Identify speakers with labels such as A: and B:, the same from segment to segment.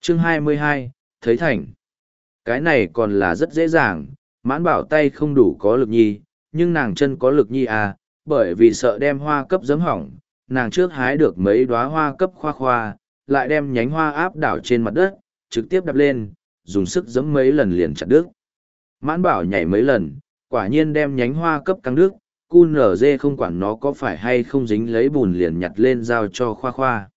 A: Chương 22, thấy thành. Cái này còn là rất dễ dàng, mãn bảo tay không đủ có lực nhi, nhưng nàng chân có lực nhi à, bởi vì sợ đem hoa cấp giấm hỏng, nàng trước hái được mấy đóa hoa cấp khoa khoa, lại đem nhánh hoa áp đảo trên mặt đất, trực tiếp đập lên, dùng sức giấm mấy lần liền chặt đứt. Mãn bảo nhảy mấy lần, quả nhiên đem nhánh hoa cấp căng đứt, cu nở dê không quản nó có phải hay không dính lấy bùn liền nhặt lên giao cho khoa khoa.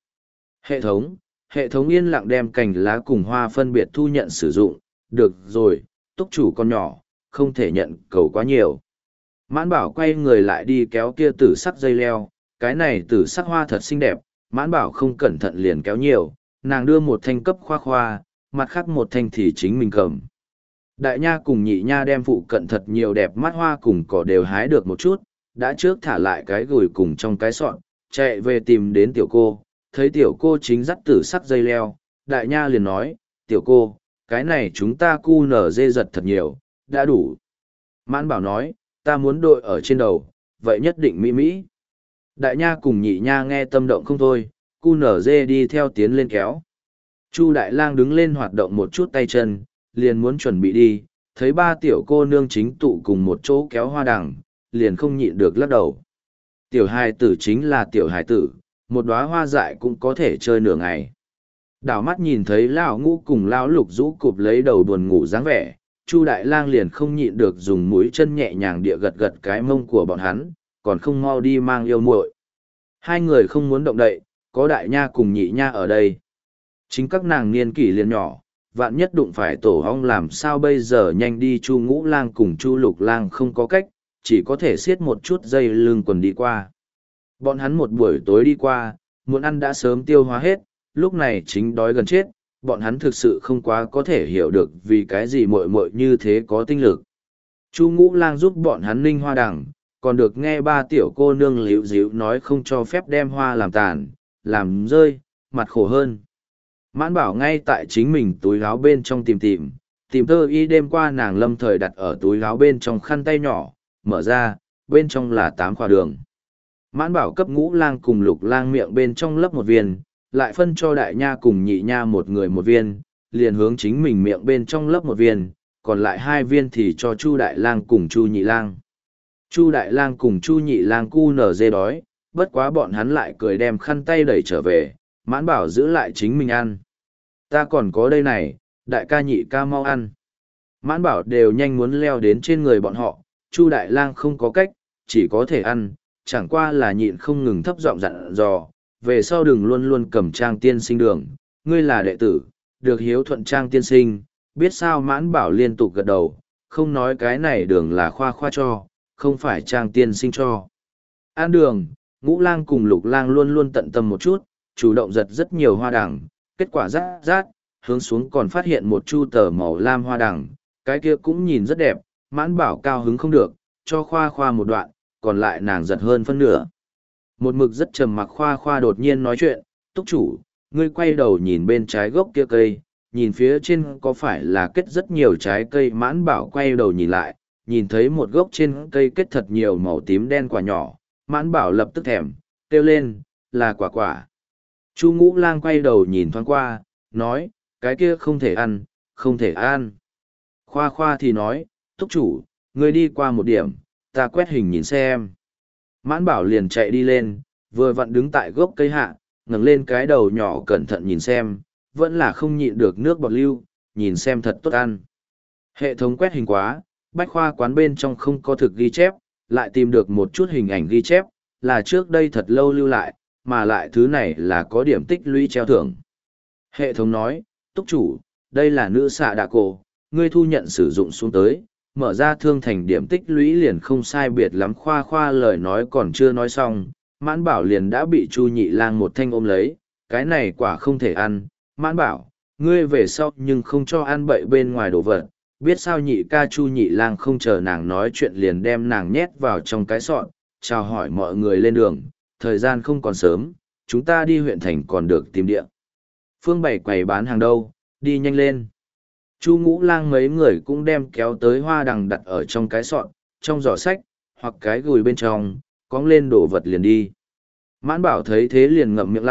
A: Hệ thống yên lặng đem cành lá cùng hoa phân biệt thu nhận sử dụng, được rồi, túc chủ con nhỏ, không thể nhận cầu quá nhiều. Mãn bảo quay người lại đi kéo kia tử sắc dây leo, cái này tử sắc hoa thật xinh đẹp, mãn bảo không cẩn thận liền kéo nhiều, nàng đưa một thanh cấp khoa khoa, mặt khác một thanh thì chính mình cầm. Đại nha cùng nhị nha đem phụ cận thật nhiều đẹp mắt hoa cùng cỏ đều hái được một chút, đã trước thả lại cái gùi cùng trong cái sọn, chạy về tìm đến tiểu cô, thấy tiểu cô chính dắt tử sắc dây leo, đại nha liền nói, tiểu cô, cái này chúng ta cu nở dê giật thật nhiều, đã đủ. Mãn bảo nói, ta muốn đội ở trên đầu, vậy nhất định mỹ mỹ. Đại nha cùng nhị nha nghe tâm động không thôi, cu nở dê đi theo tiến lên kéo. Chu đại lang đứng lên hoạt động một chút tay chân, liền muốn chuẩn bị đi, thấy ba tiểu cô nương chính tụ cùng một chỗ kéo hoa đằng, liền không nhịn được lắc đầu. Tiểu hài tử chính là tiểu hài tử, một đóa hoa dại cũng có thể chơi nửa ngày. Đảo mắt nhìn thấy lão ngũ cùng lão lục rũ cụp lấy đầu buồn ngủ dáng vẻ, Chu đại lang liền không nhịn được dùng mũi chân nhẹ nhàng địa gật gật cái mông của bọn hắn, còn không mau đi mang yêu muội. Hai người không muốn động đậy, có đại nha cùng nhị nha ở đây. Chính các nàng niên kỷ liền nhỏ, vạn nhất đụng phải tổ hong làm sao bây giờ, nhanh đi. Chu ngũ lang cùng Chu lục lang không có cách, chỉ có thể siết một chút dây lưng quần đi qua. Bọn hắn một buổi tối đi qua, muốn ăn đã sớm tiêu hóa hết, lúc này chính đói gần chết, bọn hắn thực sự không quá có thể hiểu được vì cái gì muội muội như thế có tinh lực. Chu ngũ lang giúp bọn hắn ninh hoa đằng, còn được nghe ba tiểu cô nương líu díu nói không cho phép đem hoa làm tàn, làm rơi, mặt khổ hơn. Mãn bảo ngay tại chính mình túi áo bên trong tìm thơ y đêm qua nàng lâm thời đặt ở túi áo bên trong khăn tay nhỏ, mở ra, bên trong là 8 quả đường. Mãn bảo cấp ngũ lang cùng lục lang miệng bên trong lấp một viên, lại phân cho đại nha cùng nhị nha một người một viên, liền hướng chính mình miệng bên trong lấp một viên, còn lại 2 viên thì cho Chu đại lang cùng Chu nhị lang. Chu đại lang cùng Chu nhị lang cu nở dê đói, bất quá bọn hắn lại cười đem khăn tay đẩy trở về, mãn bảo giữ lại chính mình ăn. Ta còn có đây này, đại ca nhị ca mau ăn. Mãn bảo đều nhanh muốn leo đến trên người bọn họ, Chu đại lang không có cách, chỉ có thể ăn, chẳng qua là nhịn không ngừng thấp giọng dặn dò, về sau đừng luôn luôn cầm Trang tiên sinh đường, ngươi là đệ tử, được hiếu thuận Trang tiên sinh, biết sao. Mãn bảo liên tục gật đầu, không nói cái này đường là khoa khoa cho, không phải Trang tiên sinh cho. Ăn đường, ngũ lang cùng lục lang luôn luôn tận tâm một chút, chủ động giật rất nhiều hoa đằng, kết quả rát rát, hướng xuống còn phát hiện một chu tờ màu lam hoa đằng, cái kia cũng nhìn rất đẹp, mãn bảo cao hứng không được, cho khoa khoa một đoạn, còn lại nàng giật hơn phân nửa. Một mực rất trầm mặc khoa khoa đột nhiên nói chuyện, túc chủ, ngươi quay đầu nhìn bên trái gốc kia cây, nhìn phía trên có phải là kết rất nhiều trái cây. Mãn bảo quay đầu nhìn lại, nhìn thấy một gốc trên cây kết thật nhiều màu tím đen quả nhỏ, mãn bảo lập tức thèm, kêu lên, là quả quả. Chu ngũ lang quay đầu nhìn thoáng qua, nói, cái kia không thể ăn, không thể ăn. Khoa khoa thì nói, túc chủ, ngươi đi qua một điểm, ta quét hình nhìn xem. Mãn bảo liền chạy đi lên, vừa vặn đứng tại gốc cây hạ, ngẩng lên cái đầu nhỏ cẩn thận nhìn xem, vẫn là không nhịn được nước bọt lưu, nhìn xem thật tốt ăn. Hệ thống quét hình quá, bách khoa quán bên trong không có thực ghi chép, lại tìm được một chút hình ảnh ghi chép, là trước đây thật lâu lưu lại, mà lại thứ này là có điểm tích lũy treo thưởng. Hệ thống nói, túc chủ, đây là nữ xạ đạ cổ, ngươi thu nhận sử dụng xuống tới, mở ra thương thành điểm tích lũy liền không sai biệt lắm. Khoa khoa lời nói còn chưa nói xong, mãn bảo liền đã bị Chu nhị lang một thanh ôm lấy, cái này quả không thể ăn. Mãn bảo, ngươi về sau nhưng không cho ăn bậy bên ngoài đồ vật, biết sao. Nhị ca Chu nhị lang không chờ nàng nói chuyện liền đem nàng nhét vào trong cái sọn, chào hỏi mọi người lên đường, thời gian không còn sớm, chúng ta đi huyện thành còn được tìm địa phương bày quầy bán hàng đâu, đi nhanh lên. Chu ngũ lang mấy người cũng đem kéo tới hoa đằng đặt ở trong cái sọn, trong giỏ sách, hoặc cái gùi bên trong, cóng lên đổ vật liền đi. Mãn bảo thấy thế liền ngậm miệng lại,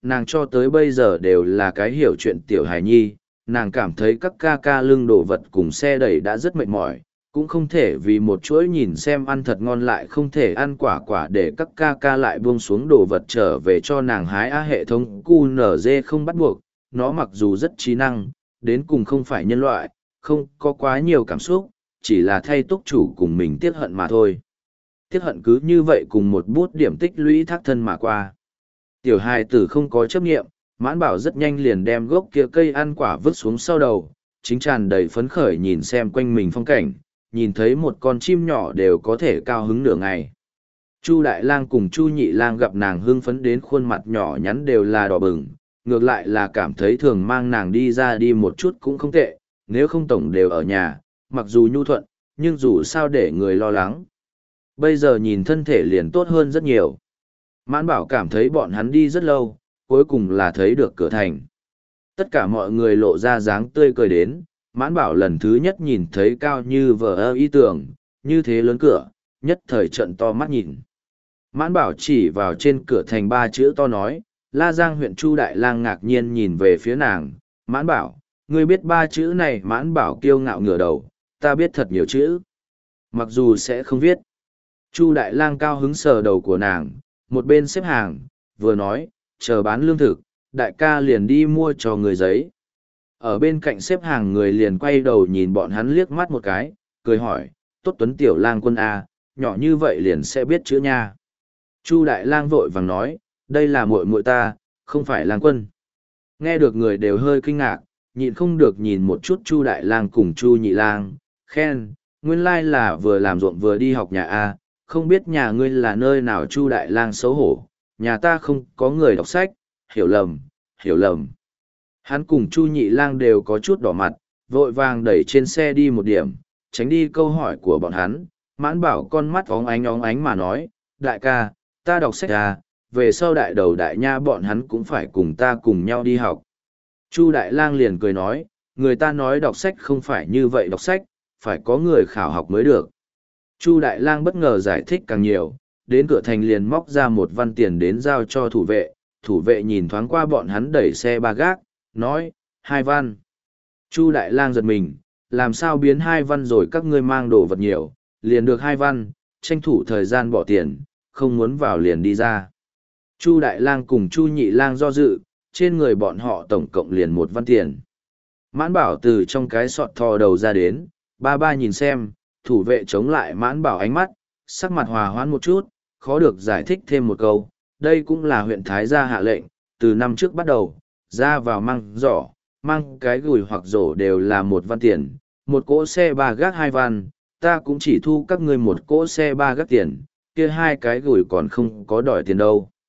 A: nàng cho tới bây giờ đều là cái hiểu chuyện tiểu hài nhi, nàng cảm thấy các ca ca lưng đồ vật cùng xe đẩy đã rất mệt mỏi, cũng không thể vì một chuỗi nhìn xem ăn thật ngon lại không thể ăn quả quả để các ca ca lại buông xuống đồ vật trở về cho nàng hái. Hệ thống QNZ không bắt buộc, nó mặc dù rất trí năng, đến cùng không phải nhân loại, không có quá nhiều cảm xúc, chỉ là thay túc chủ cùng mình tiếc hận mà thôi. Tiếc hận cứ như vậy cùng một bút điểm tích lũy thác thân mà qua. Tiểu hài tử không có chấp nghiệm, Mãn Bảo rất nhanh liền đem gốc kia cây ăn quả vứt xuống sau đầu, chính tràn đầy phấn khởi nhìn xem quanh mình phong cảnh, nhìn thấy một con chim nhỏ đều có thể cao hứng nửa ngày. Chu Đại Lang cùng Chu Nhị Lang gặp nàng hưng phấn đến khuôn mặt nhỏ nhắn đều là đỏ bừng, ngược lại là cảm thấy thường mang nàng đi ra đi một chút cũng không tệ, nếu không tổng đều ở nhà, mặc dù nhu thuận, nhưng dù sao để người lo lắng. Bây giờ nhìn thân thể liền tốt hơn rất nhiều. Mãn Bảo cảm thấy bọn hắn đi rất lâu, cuối cùng là thấy được cửa thành. Tất cả mọi người lộ ra dáng tươi cười đến, Mãn Bảo lần thứ nhất nhìn thấy cao như vờ ơ ý tưởng, như thế lớn cửa, nhất thời trận to mắt nhìn. Mãn Bảo chỉ vào trên cửa thành 3 chữ to nói, La Giang huyện Chu Đại Lang ngạc nhiên nhìn về phía nàng, Mãn Bảo, ngươi biết 3 chữ này? Mãn Bảo kiêu ngạo ngửa đầu, ta biết thật nhiều chữ. Mặc dù sẽ không viết. Chu Đại Lang cao hứng sờ đầu của nàng, một bên xếp hàng, vừa nói, chờ bán lương thực, đại ca liền đi mua cho người giấy. Ở bên cạnh xếp hàng người liền quay đầu nhìn bọn hắn liếc mắt một cái, cười hỏi, tốt tuấn tiểu lang quân A, nhỏ như vậy liền sẽ biết chữ nha. Chu Đại Lang vội vàng nói, đây là muội muội ta, không phải lang quân. Nghe được người đều hơi kinh ngạc, nhịn không được nhìn một chút Chu Đại Lang cùng Chu Nhị Lang, khen, nguyên lai là vừa làm ruộng vừa đi học nhà A, không biết nhà ngươi là nơi nào. Chu Đại Lang xấu hổ, nhà ta không có người đọc sách, hiểu lầm, hiểu lầm. Hắn cùng Chu Nhị Lang đều có chút đỏ mặt, vội vàng đẩy trên xe đi một điểm, tránh đi câu hỏi của bọn hắn. Mãn Bảo con mắt óng ánh mà nói, đại ca, ta đọc sách à, về sau đại đầu đại nha bọn hắn cũng phải cùng ta cùng nhau đi học. Chu Đại Lang liền cười nói, người ta nói đọc sách không phải như vậy đọc sách, phải có người khảo học mới được. Chu Đại Lang bất ngờ giải thích càng nhiều, đến cửa thành liền móc ra một văn tiền đến giao cho thủ vệ nhìn thoáng qua bọn hắn đẩy xe ba gác, nói, 2 văn. Chu Đại Lang giật mình, làm sao biến 2 văn rồi, các ngươi mang đồ vật nhiều, liền được 2 văn, tranh thủ thời gian bỏ tiền, không muốn vào liền đi ra. Chu Đại Lang cùng Chu Nhị Lang do dự, trên người bọn họ tổng cộng liền 1 văn tiền. Mãn Bảo từ trong cái sọt thò đầu ra đến, ba nhìn xem, thủ vệ chống lại Mãn Bảo ánh mắt, sắc mặt hòa hoãn một chút, khó được giải thích thêm một câu, đây cũng là huyện Thái gia hạ lệnh, từ năm trước bắt đầu, ra vào mang giỏ, mang cái gùi hoặc rổ đều là 1 văn tiền, một cỗ xe 3 gác 2 văn, ta cũng chỉ thu các ngươi một cỗ xe 3 gác tiền, kia 2 cái gùi còn không có đòi tiền đâu.